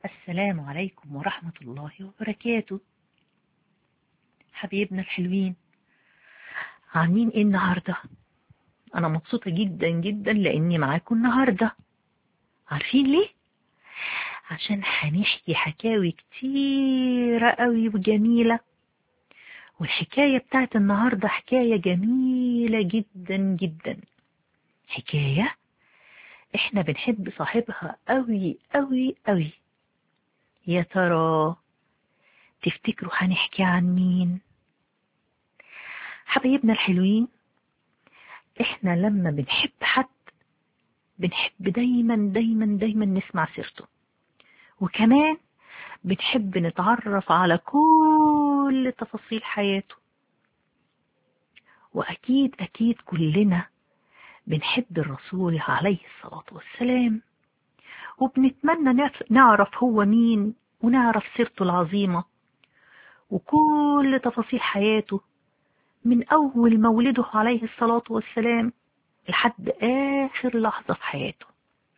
السلام عليكم ورحمة الله وبركاته. حبيبنا الحلوين، عاملين ايه النهاردة؟ انا مبسوطة جدا جدا لاني معاكم النهاردة. عارفين ليه؟ عشان هنحكي حكاوي كتيرة قوي وجميلة، والحكاية بتاعت النهاردة حكاية جميلة جدا جدا. حكاية احنا بنحب صاحبها قوي قوي قوي. يا ترى تفتكروا هنحكي عن مين؟ حبايبنا الحلوين، احنا لما بنحب حد بنحب دايما دايما دايما نسمع سيرته، وكمان بنحب نتعرف على كل تفاصيل حياته. واكيد اكيد كلنا بنحب الرسول عليه الصلاة والسلام، وبنتمنى نعرف هو مين، ونعرف سيرته العظيمة وكل تفاصيل حياته من أول مولده عليه الصلاة والسلام لحد آخر لحظة في حياته.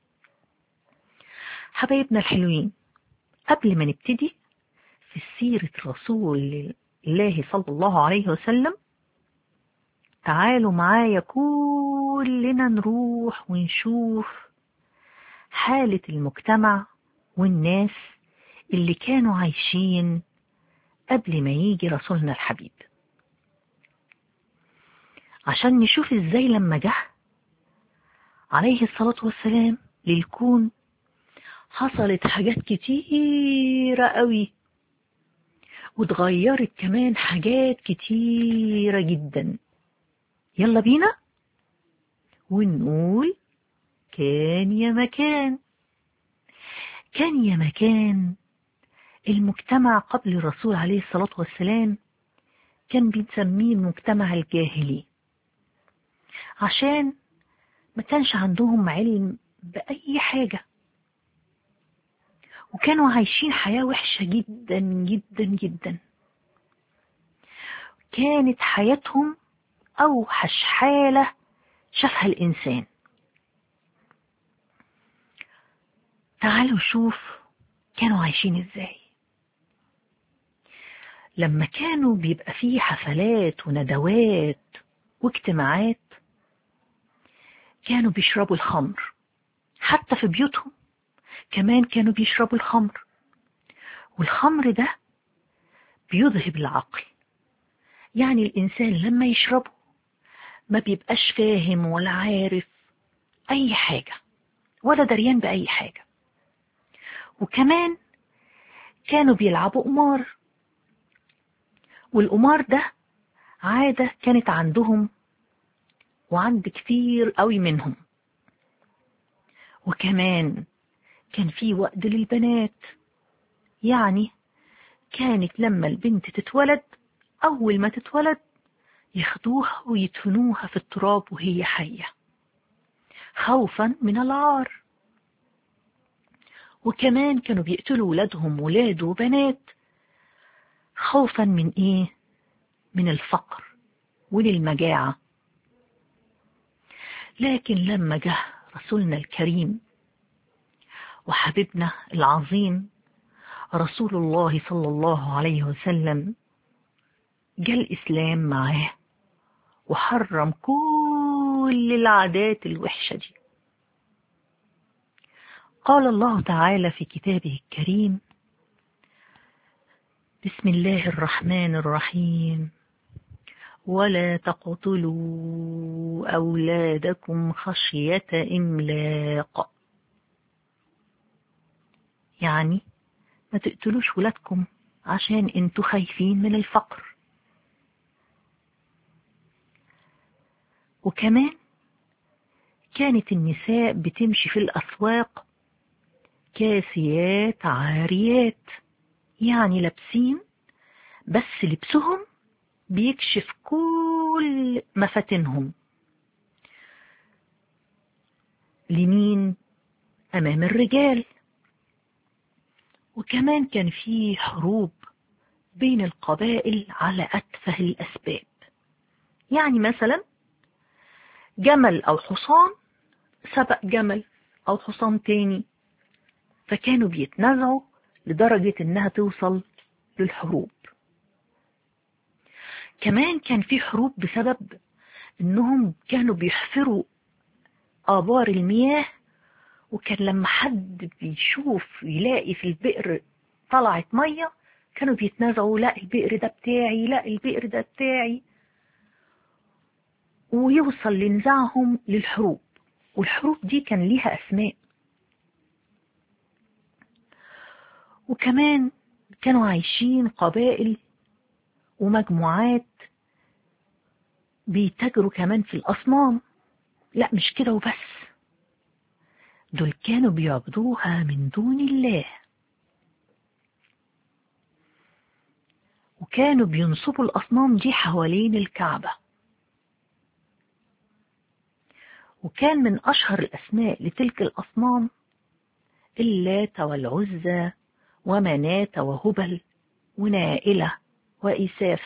حبايبنا الحلوين، قبل ما نبتدي في سيرة رسول الله صلى الله عليه وسلم، تعالوا معايا كلنا نروح ونشوف حالة المجتمع والناس اللي كانوا عايشين قبل ما يجي رسولنا الحبيب، عشان نشوف ازاي لما جه عليه الصلاة والسلام للكون حصلت حاجات كتيرة قوي، واتغيرت كمان حاجات كتيرة جدا. يلا بينا ونقول كان يا مكان. كان يا مكان المجتمع قبل الرسول عليه الصلاة والسلام كان بنسميه المجتمع الجاهلي، عشان ما كانش عندهم علم بأي حاجة، وكانوا عايشين حياة وحشة جدا جدا جدا. كانت حياتهم أوحش حالة شافها الإنسان. تعالوا شوف كانوا عايشين إزاي. لما كانوا بيبقى فيه حفلات وندوات واجتماعات كانوا بيشربوا الخمر، حتى في بيوتهم كمان كانوا بيشربوا الخمر، والخمر ده بيذهب العقل. يعني الإنسان لما يشربه ما بيبقاش فاهم ولا عارف أي حاجة ولا دريان بأي حاجة. وكمان كانوا بيلعبوا قمار، والقمار ده عادة كانت عندهم وعند كتير قوي منهم. وكمان كان في وقت للبنات، يعني كانت لما البنت تتولد أول ما تتولد ياخدوها ويدفنوها في التراب وهي حية خوفا من العار. وكمان كانوا بيقتلوا ولادهم، ولاد وبنات، خوفا من ايه؟ من الفقر وللمجاعة. لكن لما جه رسولنا الكريم وحبيبنا العظيم رسول الله صلى الله عليه وسلم، جاء الإسلام معاه وحرم كل العادات الوحشة دي. قال الله تعالى في كتابه الكريم: بسم الله الرحمن الرحيم: ولا تقتلوا أولادكم خشية إملاق. يعني ما تقتلوش ولادكم عشان انتوا خايفين من الفقر. وكمان كانت النساء بتمشي في الأسواق كاسيات عاريات، يعني لابسين بس لبسهم بيكشف كل مفاتنهم. لمين؟ أمام الرجال. وكمان كان في حروب بين القبائل على أتفه الأسباب، يعني مثلا جمل أو حصان سبق جمل أو حصان تاني، فكانوا بيتنازعوا لدرجة إنها توصل للحروب. كمان كان في حروب بسبب إنهم كانوا بيحفروا آبار المياه، وكان لما حد بيشوف يلاقي في البئر طلعت مية كانوا بيتنازعوا، لا البئر ده بتاعي، لا البئر ده بتاعي، ويوصل لنزاعهم للحروب. والحروب دي كان ليها أسماء. وكمان كانوا عايشين قبائل ومجموعات بيتاجروا كمان في الأصنام. لا مش كده وبس، دول كانوا بيعبدوها من دون الله، وكانوا بينصبوا الأصنام دي حوالين الكعبة. وكان من أشهر الأسماء لتلك الأصنام اللات والعزى ومناة وهبل ونائلة وإساف.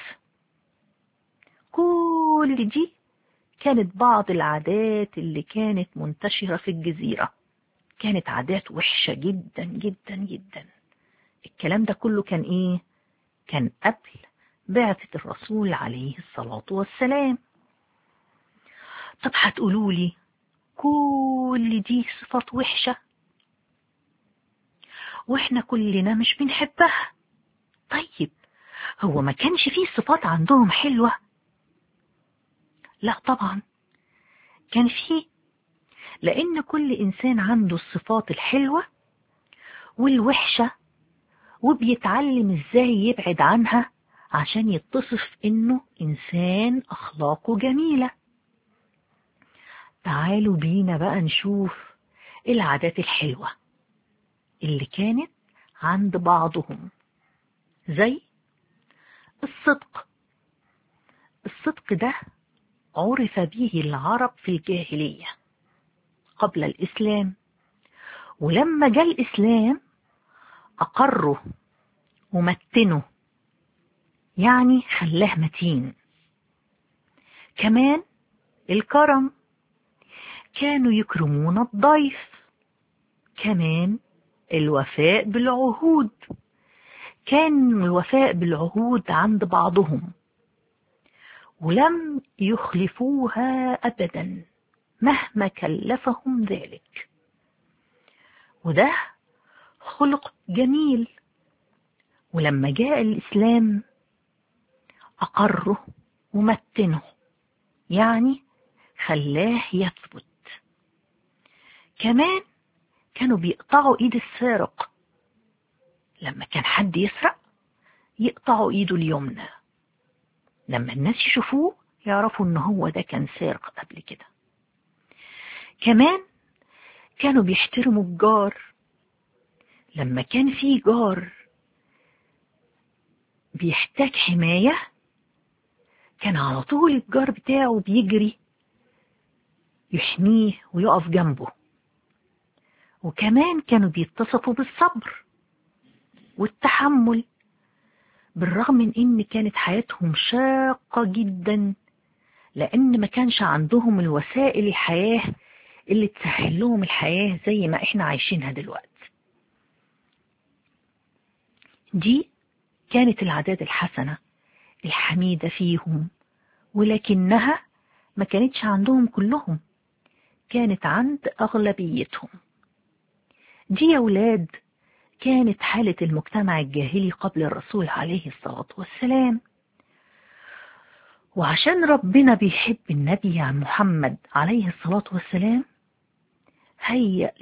كل دي كانت بعض العادات اللي كانت منتشرة في الجزيرة، كانت عادات وحشة جدا جدا جدا. الكلام ده كله كان إيه؟ كان قبل بعثة الرسول عليه الصلاة والسلام. طب هتقولولي كل دي صفات وحشة واحنا كلنا مش بنحبها. طيب هو ما كانش فيه صفات عندهم حلوة؟ لا طبعا كان فيه، لأن كل إنسان عنده الصفات الحلوة والوحشة، وبيتعلم إزاي يبعد عنها عشان يتصف إنه إنسان أخلاقه جميلة. تعالوا بينا بقى نشوف العادات الحلوة اللي كانت عند بعضهم، زي الصدق. الصدق ده عرف به العرب في الجاهلية قبل الإسلام، ولما جاء الإسلام أقره ومتنه، يعني خلاه متين. كمان الكرم، كانوا يكرمون الضيف. كمان الوفاء بالعهود، كان الوفاء بالعهود عند بعضهم ولم يخلفوها أبدا مهما كلفهم ذلك. وده خلق جميل، ولما جاء الإسلام أقره ومتنه، يعني خلاه يثبت. كمان كانوا بيقطعوا ايد السارق، لما كان حد يسرق يقطعوا ايده اليمنى، لما الناس يشوفوه يعرفوا ان هو ده كان سارق قبل كده. كمان كانوا بيحترموا الجار، لما كان في جار بيحتاج حماية كان على طول الجار بتاعه بيجري يحميه ويقف جنبه. وكمان كانوا بيتصفوا بالصبر والتحمل، بالرغم من ان كانت حياتهم شاقة جدا، لان ما كانش عندهم الوسائل الحياة اللي تسهل لهم الحياة زي ما احنا عايشينها دلوقتي. دي كانت العادات الحسنة الحميدة فيهم، ولكنها ما كانتش عندهم كلهم، كانت عند أغلبيتهم. دي يا ولاد كانت حالة المجتمع الجاهلي قبل الرسول عليه الصلاة والسلام. وعشان ربنا بيحب النبي عن محمد عليه الصلاة والسلام هيأ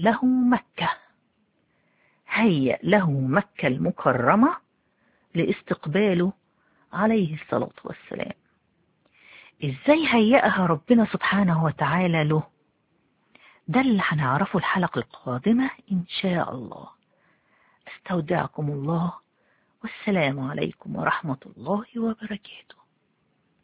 له مكة المكرمة لاستقباله عليه الصلاة والسلام. ازاي هيأها ربنا سبحانه وتعالى له؟ ده اللي هنعرفه الحلقة القادمة إن شاء الله. استودعكم الله، والسلام عليكم ورحمة الله وبركاته.